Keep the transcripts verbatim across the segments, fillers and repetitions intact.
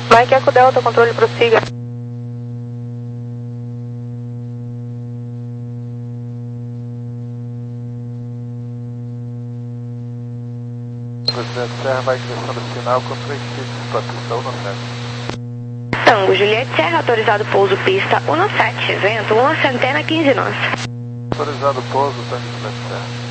Mike Eco Delta, controle, prossiga. Presidente Serra vai direção do sinal com três pistas para pista um sete. Tango, Juliette Serra, autorizado pouso pista um sete, vento um centena quinze nós. Autorizado pouso, Tango Juliette Serra.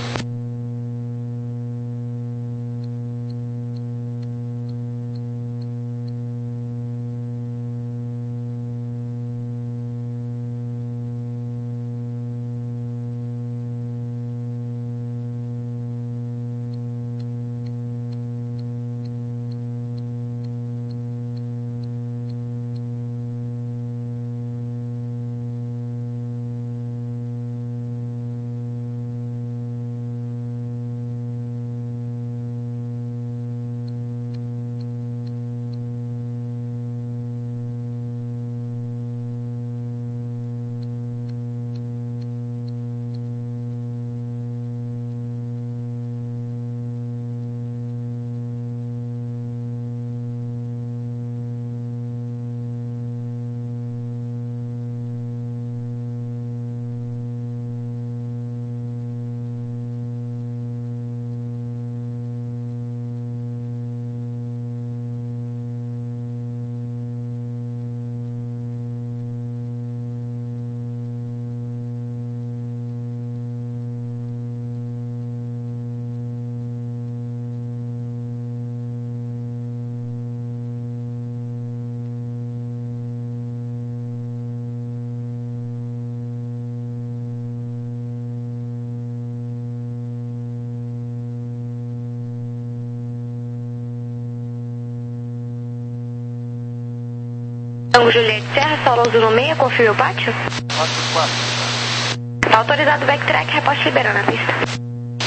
Tango Juliette Serra, Saulo Zulu seis, confirme o pátio? quatro quatro. Tá autorizado o backtrack, reposte liberando a pista.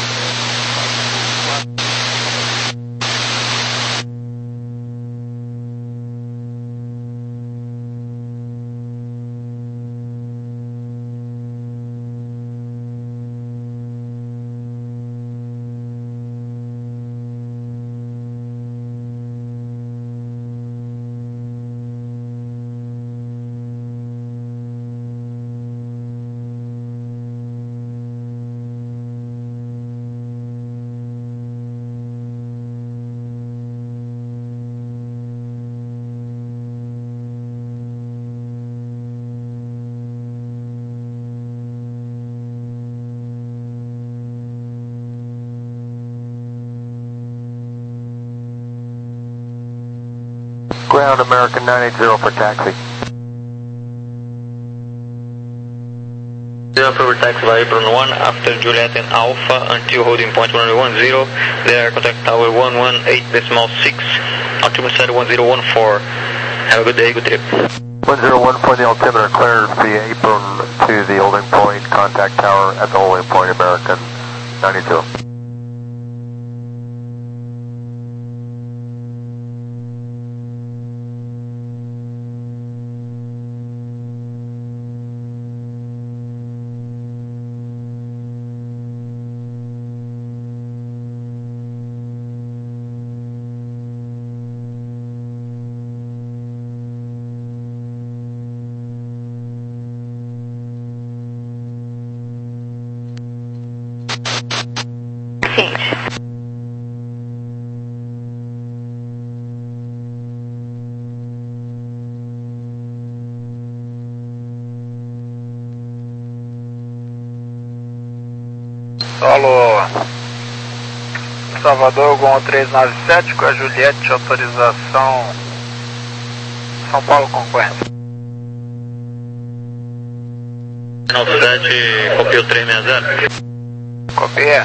Ground American nine eight zero for taxi. Zero for taxi by Apron one after Juliet and Alpha until holding point one one zero. There, contact tower one one eight decimal six, altimeter set one zero one four. Have a good day, good trip. one zero one four, the altimeter clears the apron to the holding point. Contact tower at the holding point, American nine eight zero. Solo Salvador, Gol três nove sete com a Juliette, autorização São Paulo Concorrência. nove sete, copiou três seis zero. Copia.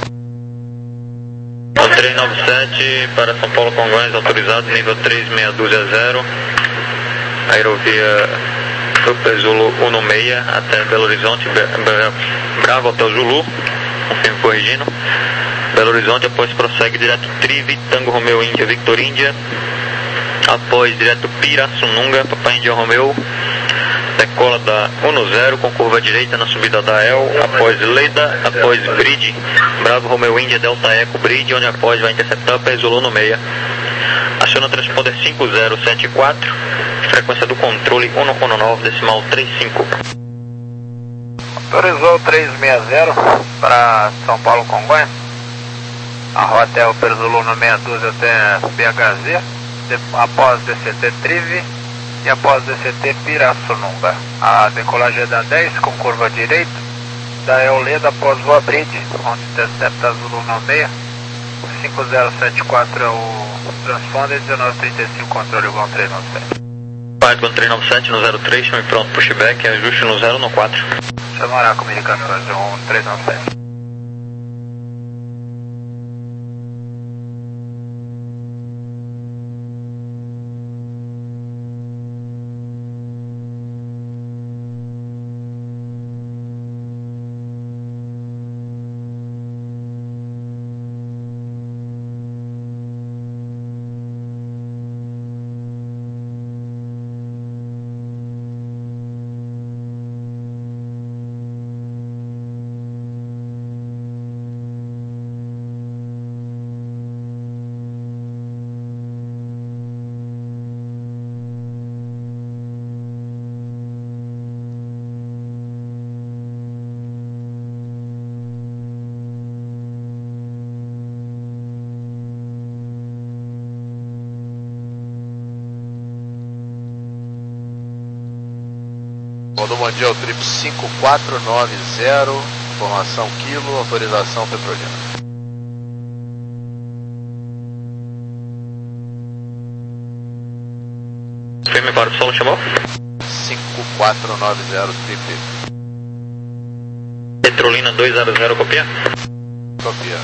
três nove sete para São Paulo Congonhas, autorizado, nível três seis dois zero. Aerovia Super Zulu um seis até Belo Horizonte, Bravo Hotel Zulu, confirme corrigindo. Belo Horizonte, após prossegue direto Trivi, Tango Romeo Índia, Victor Índia. Após direto Pirassununga, Papai Índia Romeo. Decola da um zero com curva direita na subida da El. Após Leda, após Bridge, Bravo Romeo Índia, Delta Eco Bridge, onde após vai interceptar Zulu no meia. Aciona o transponder cinco zero sete quatro, frequência do controle um um nove decimal trinta e cinco. Autorizou trezentos e sessenta para São Paulo Congonhas. A rota é o Perzulu no meia dúzia até B H Z, de, após D C T Trive e após D C T Pirassununga. A decolagem é da dez com curva direita, da Eoleda após Voa Bridge, onde intercepta Zulu no meia. cinco zero sete quatro é o transponder, dezenove trinta e cinco controle Gon trezentos e noventa e sete. Python trezentos e noventa e sete no zero três, chame pronto, pushback, ajuste no zero no quatro. Chamará comunicações um trezentos e noventa e sete. Modo Mundial Trip cinco quatro nove zero, formação Kilo, autorização Petrolina. Firme para o solo, chamou? cinco quatro nove zero Trip. Petrolina dois zero zero, copia? Copia.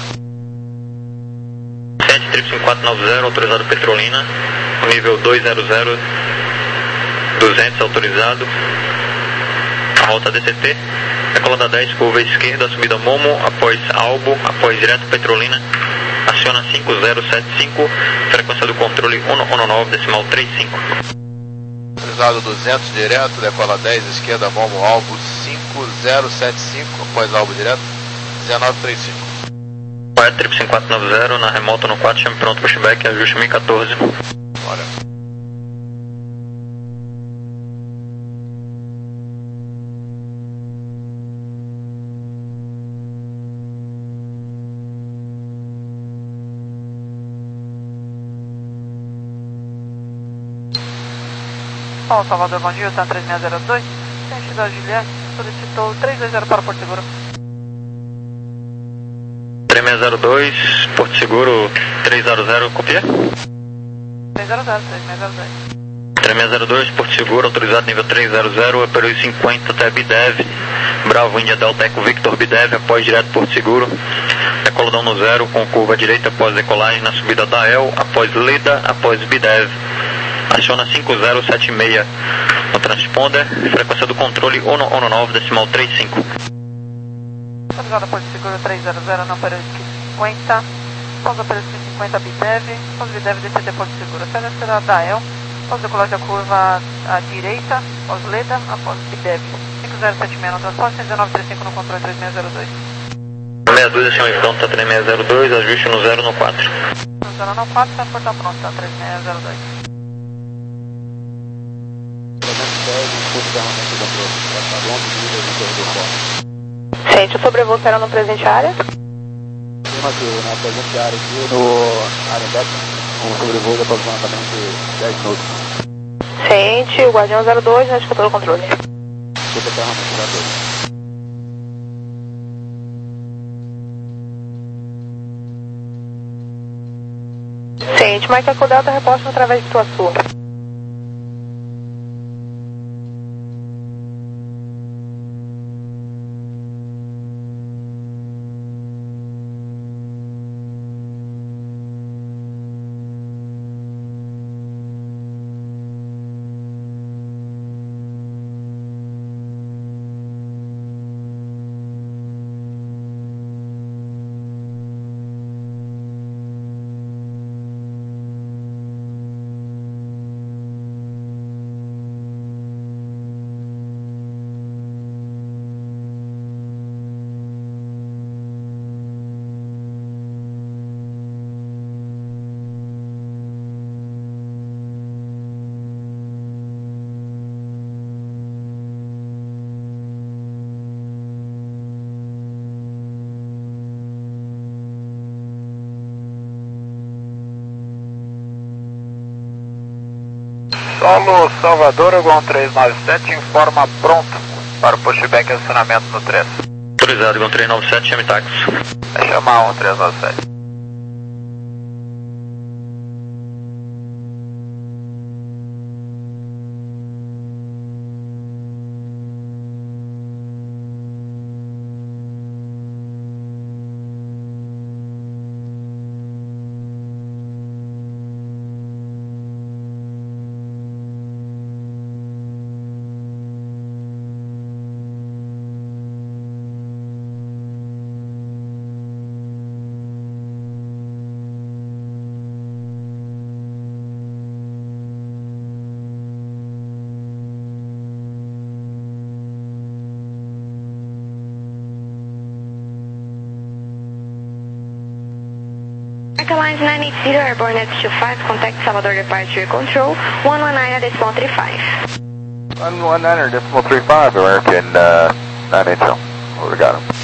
sete Trip cinco quatro nove zero, autorizado Petrolina, nível dois zero zero, duzentos autorizado. A rota D C T, decolada dez, curva esquerda, subida Momo, após Albo, após direto Petrolina, aciona cinco zero sete cinco, frequência do controle um um nove decimal trinta e cinco. Autorizado duzentos direto, decola dez, esquerda Momo, Albo cinco zero sete cinco, após Albo direto, dezenove trinta e cinco. Pai Trip cinco quatro nove zero, na remota no quatro, chame pronto, pushback, ajuste mil e quatorze. Bora. Paulo Salvador, bom dia, tá três seis zero dois, Centro da Juliette, solicitou trezentos e vinte para Porto Seguro. três seis zero dois, Porto Seguro três zero zero, copia? três zero zero, três seis zero dois. três seis zero dois, Porto Seguro, autorizado nível três zero zero, Peru cinquenta até Bidev, Bravo Índia Delta Eco Victor Bidev, após direto Porto Seguro, decoladão no zero com curva direita após decolagem na subida da El, após Leda, após Bidev. Aciona cinco zero sete seis no transponder, frequência do controle um um nove decimal trinta e cinco. Autorizado Porto Seguro três zero zero, não Peru cinquenta, pausa Peru cinquenta Bidev, pausa Bidev D C T Porto Seguro, até será da El, pausa decolagem da curva à direita, após Leda, após Bidev, cinco zero sete seis no transporte, dezenove trinta e cinco no controle três seis zero dois. meia dúzia, chama pronto, três seis zero dois, ajuste no zero no quatro. No zero no quatro, transporte tá pronto, tá três seis zero dois. Gente, o sobrevoo será no presente área? Sim, aqui, na presente área aqui no Arembeck, um sobrevoo de aproximadamente dez minutos. Sente, o Guardião zero dois, na escuta do controle. Escuta ferramenta zero dois. Sente, Mike Eco Delta, reposta através de tua sua. Solo Salvador, Gon três nove sete, informa pronto para o pushback e acionamento no três. Autorizado, Gon três nove sete, chame táxi. Vai chamar um três nove sete. American Lines nine eight zero, Airborne X two five, contact Salvador Departure Control, one one nine decimal three five. one one nine decimal three five, American uh, nine eight zero. We got him.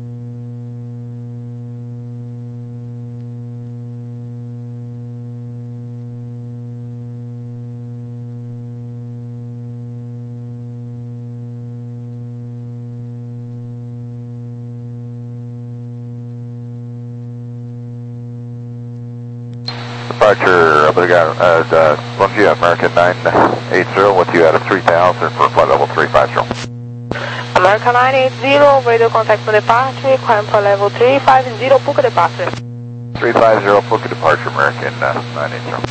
Departure, obrigado, uh, uh, one G, American nine eight zero, with you out of three thousand for flight level three five zero. American nine eight zero, radio contact for departure, climb for level three five zero, Puka departure. three five zero, Puka departure, American uh, nine eight zero.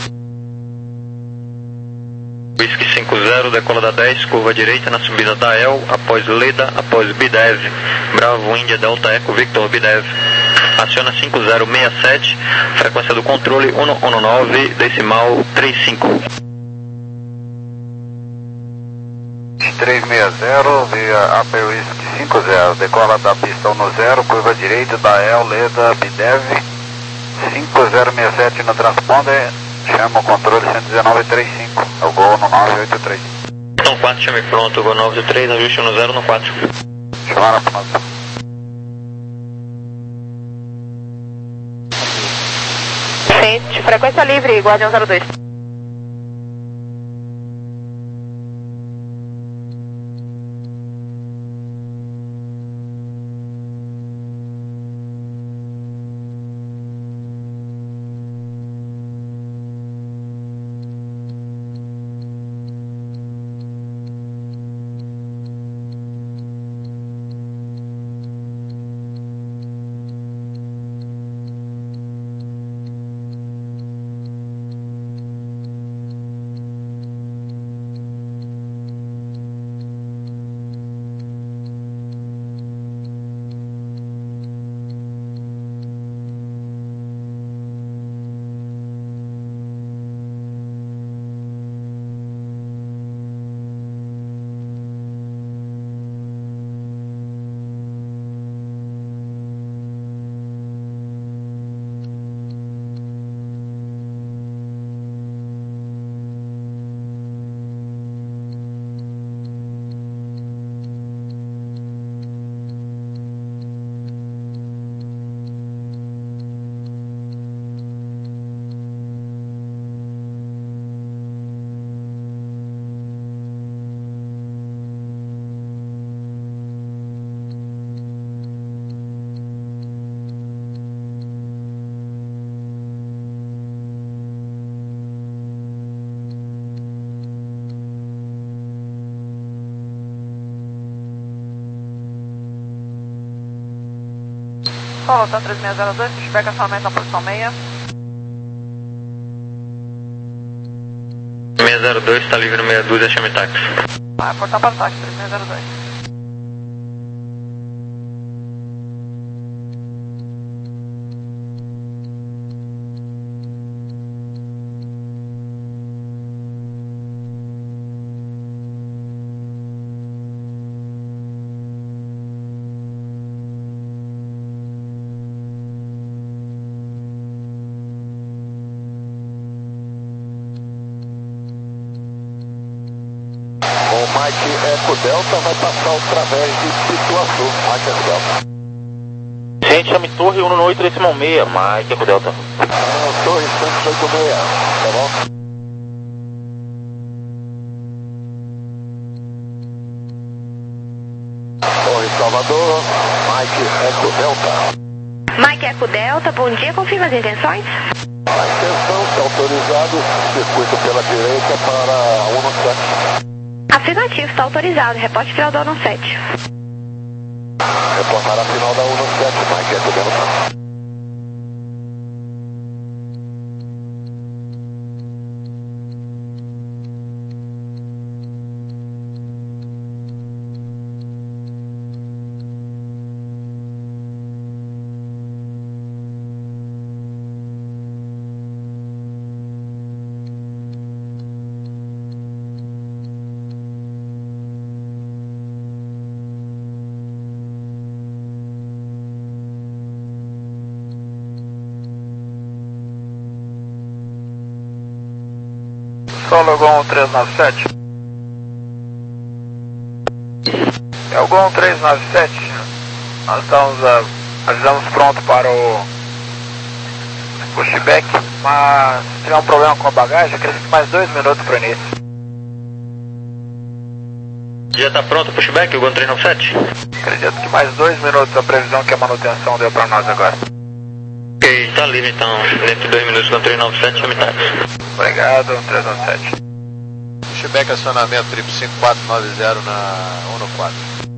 Whisky cinco zero, decola da dez, curva direita na subida da E L, após Leda, após Bidev, Bravo India Delta Eco Victor Bidev. Aciona cinco zero seis sete, frequência do controle cento e dezenove, decimal trinta e cinco. três seis zero, via Upper Whisky cinco zero, decola da pista um zero, curva direita da E L, Leda, Bidev, cinco zero seis sete no transponder, chama o controle cento e dezenove trinta e cinco, é o Gol no nove oito três. Então quatro, chame pronto, Gol nove oito três, ajuste um zero no quatro. Chamaram pronto. Frequência livre, Guardião zero dois. Solo, tá três seis zero dois, pushback acionamento na posição seis. seis zero dois, está livre no meia dúzia, chame táxi. Vai, portar para o táxi, três seis zero dois. O Mike Eco Delta vai passar através de Pituaçu, Mike Eco Delta. Gente, chame Torre um oito decimal seis, Mike Eco Delta. Ah, Torre cento e oitenta e seis, tá bom? Salvador, Mike Eco Delta. Mike Eco Delta, bom dia, confirma as intenções? A intenção está autorizado, circuito pela direita para um no sete. Afirmativo, está autorizado, reporte final da um no sete. Reportar a final da um no sete, Mike Eco Delta. Solo Gol três nove sete. É o Gol três nove sete. Nós estamos, uh, avisamos pronto para o pushback, mas se tiver um problema com a bagagem, acredito que mais dois minutos para o início. Já está pronto o pushback, o Gol três nove sete? Acredito que mais dois minutos, a previsão que a manutenção deu para nós agora. Ok, está livre então, dentro de dois minutos, Gol três nove sete, chame táxi. Obrigado, três nove sete. Pushback acionamento triplo cinco quatro nove zero na um no quatro.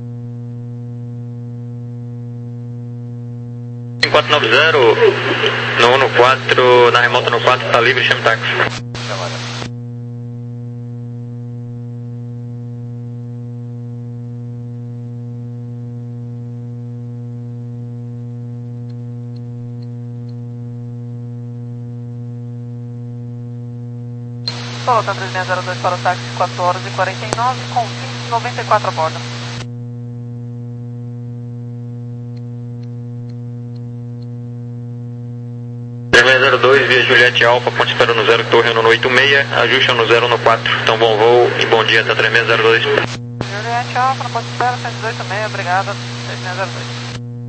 cinco quatro nove zero no um no quatro, na remota no quatro, está livre, chame táxi. Chamaré. Solo três seis zero dois para o táxi quatorze e quarenta e nove com vinte e noventa e quatro a bordo. três seis zero dois via Juliette Alfa, ponte espera no zero, torre no oito seis, ajuste no zero no quatro. Então bom voo e bom dia até três seis zero dois. Juliette Alfa, na ponte espera, cento e dezoito e meio, obrigado, três seis zero dois.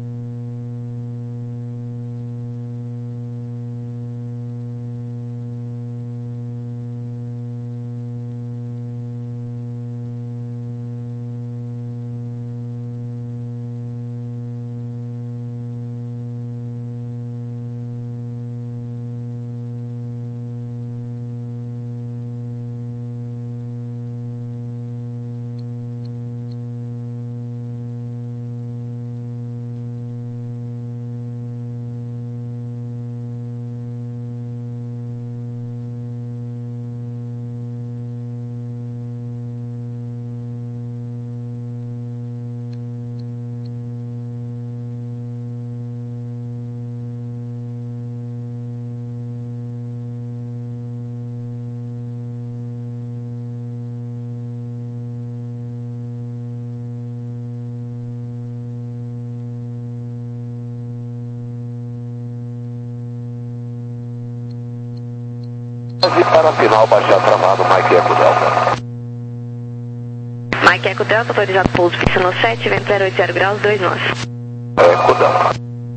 E para a final, baixar travado, Mike Eco Delta. Mike Eco Delta, autorizado pouso fixo no sete, vento zero oito zero graus, dois nós. Eco Delta.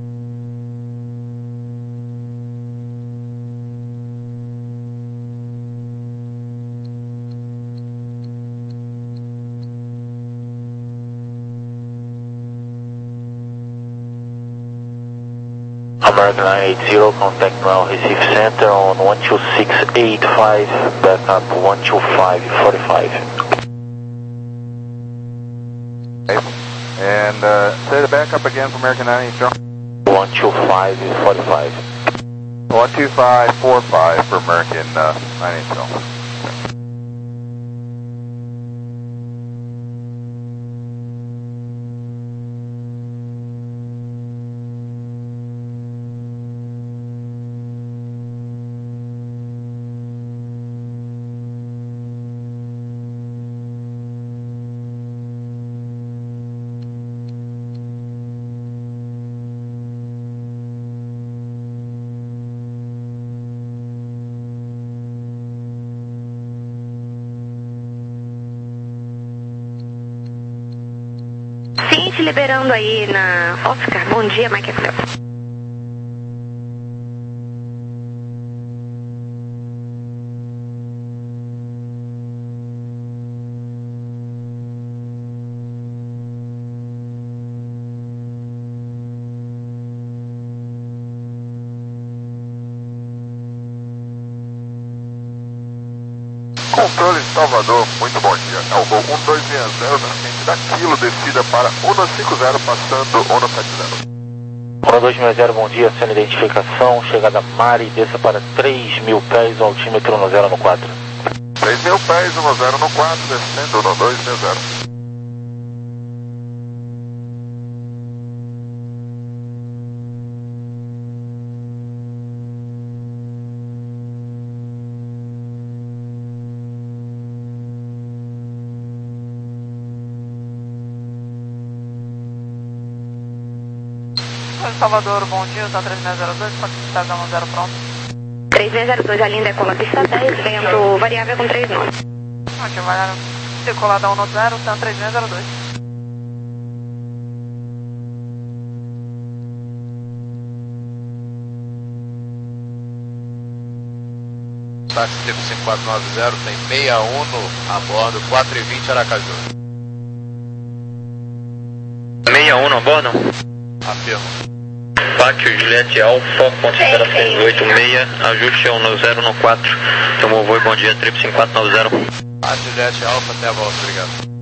American nine eighty, contact now Recife Center on one two six eight five, backup one two five four five. Okay. And uh, say the backup again for American nine eighty. one two five four five. one two five four five for American uh, nine eighty. Sim, te liberando aí na Oscar. Bom dia, Mike Eco Delta. Controle Salvador, muito bom dia. É o voo um dois seis zero na frente da Kilo, descida para um cinco zero, passando um sete zero. um dois seis zero, bom dia, sendo identificação, chegada Mari, desça para três mil pés, altímetro um zero no quatro. três mil pés, um zero no quatro, descendo um dois seis zero. Salvador, bom dia, está três seis zero dois, pode estar dando zero pronto. três seis zero dois, a linha decola pista dez, vento variável com três nove. Aqui vai decolar da um zero, está três seis zero dois. Táxi T cinco quatro nove zero, tem sessenta e um a bordo, quatro e vinte Aracaju. sessenta e um a bordo? Afirmo. Pátio Juliette Alfa, ponto de operações oito seis, ajuste um zero no quatro, tomou voo e bom dia, trip cinco quatro nove zero. Pátio Juliette Alfa, até a volta, obrigado.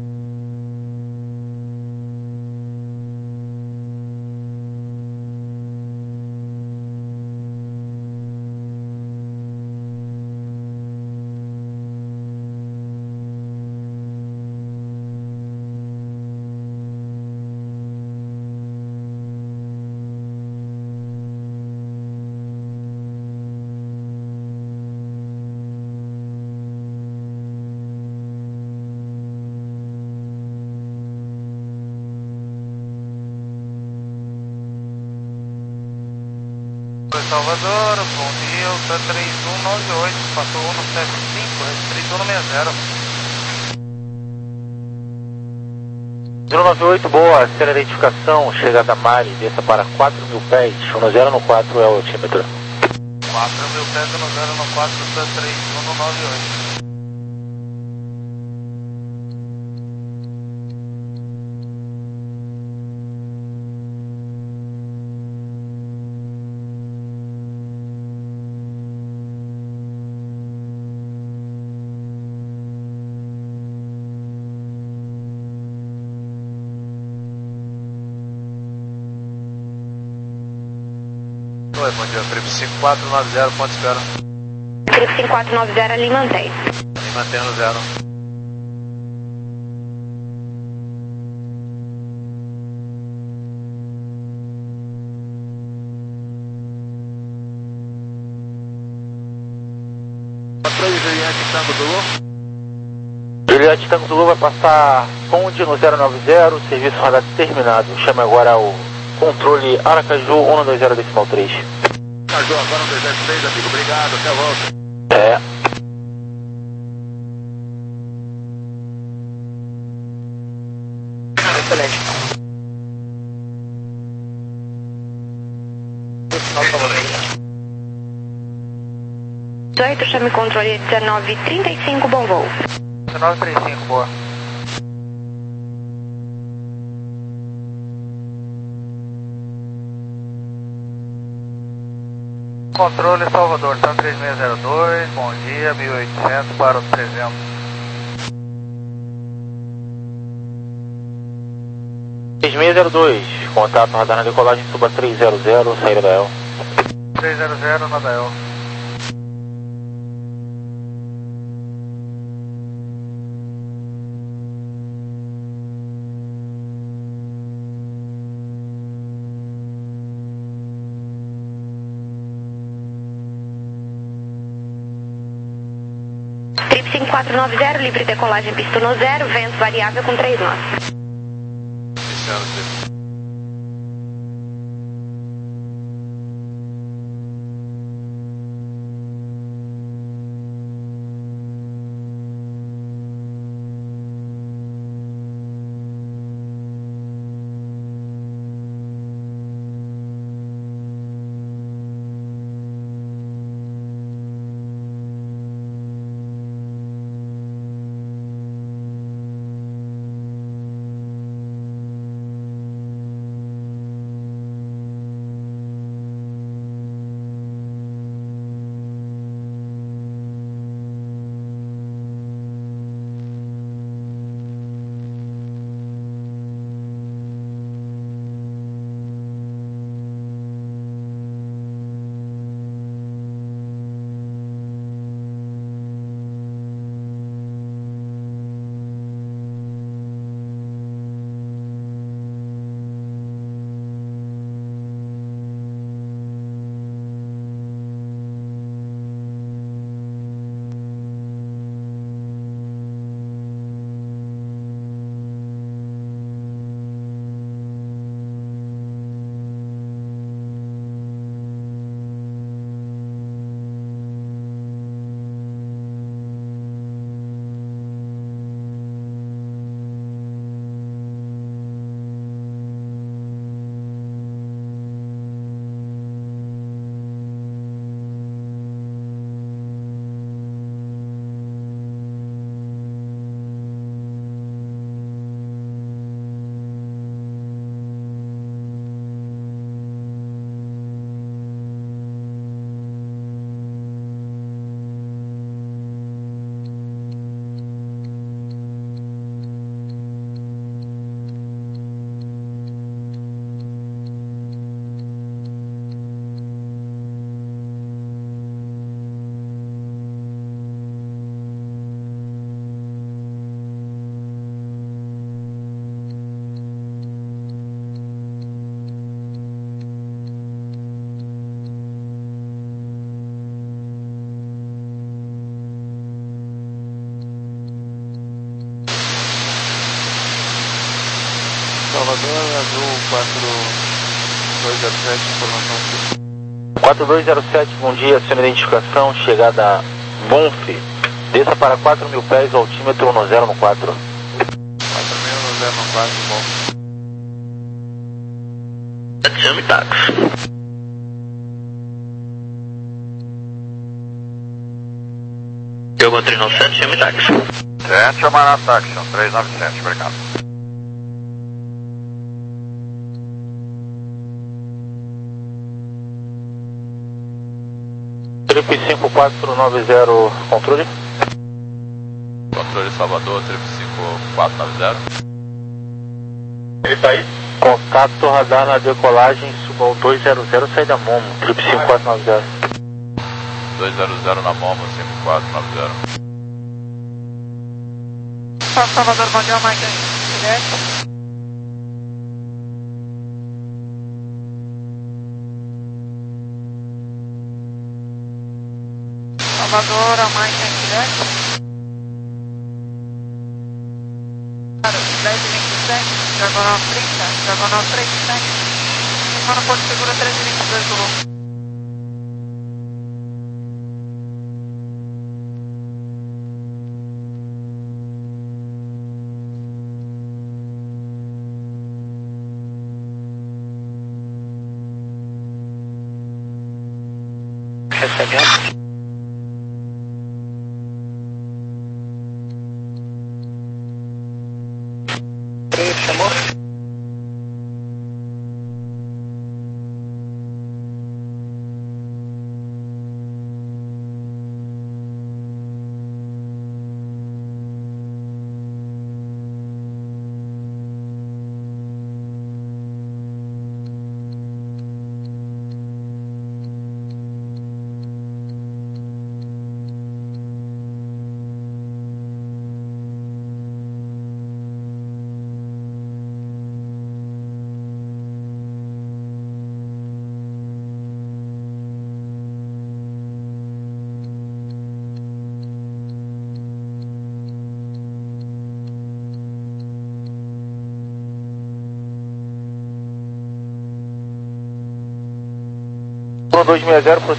Salvador, bom dia, o T três um nove oito, passou um sete cinco, três um seis zero. zero nove oito, boa, sendo identificação, chegada Mari, desça para quatro mil pés, um zero no quatro é o altímetro. quatro mil pés, um zero no quatro, T três um nove oito. Oi, bom dia, trip cinco quatro nove zero, quanto espera? Trip cinco quatro nove zero, ali mantém. Ali mantendo zero. Juliette Tango Zulu. Juliette Tango Zulu vai passar ponte no zero nove zero, serviço radar terminado. Chama agora o controle Aracaju um dois zero decimal três. Aracaju, agora um dois zero três, amigo. Obrigado, até a volta. É. Excelente. dezoito, chame controle dezenove trinta e cinco, bom voo. dezenove trinta e cinco, boa. Controle Salvador, tá três seis zero dois, bom dia, mil e oitocentos para o trezentos. três seis zero dois, contato radar na decolagem, suba três zero zero, saída da E L. três zero zero na da E L. Trip cinco quatro nove zero, livre decolagem pista no zero, vento variável com três nós. Salvador, Azul quatro dois zero sete, informação. quatro dois zero sete, bom dia, sua identificação, chegada Bonf. Desça para quatro mil pés, altímetro no zero no quatro. quatro mil no zero no quatro, bom. Chame táxi. Diogo três nove sete, chame táxi. Gente, chamar na táxi, três nove sete, obrigado. Trip cinco quatro nove zero, controle. Controle Salvador, trip cinco quatro nove zero. Ele tá aí? Contato radar na decolagem, suba ao dois zero zero, saída Momo, trip cinco quatro nove zero. dois zero zero na Momo, cinco quatro nove zero. Salvador, bom dia, Mike, direto. Salvador, a Mike aqui direto. dez e vinte e sete, diagonal trinta, diagonal três sete. Informa Porto Seguro três e vinte e dois do Lu. Recebendo. Chamou? dois seis zero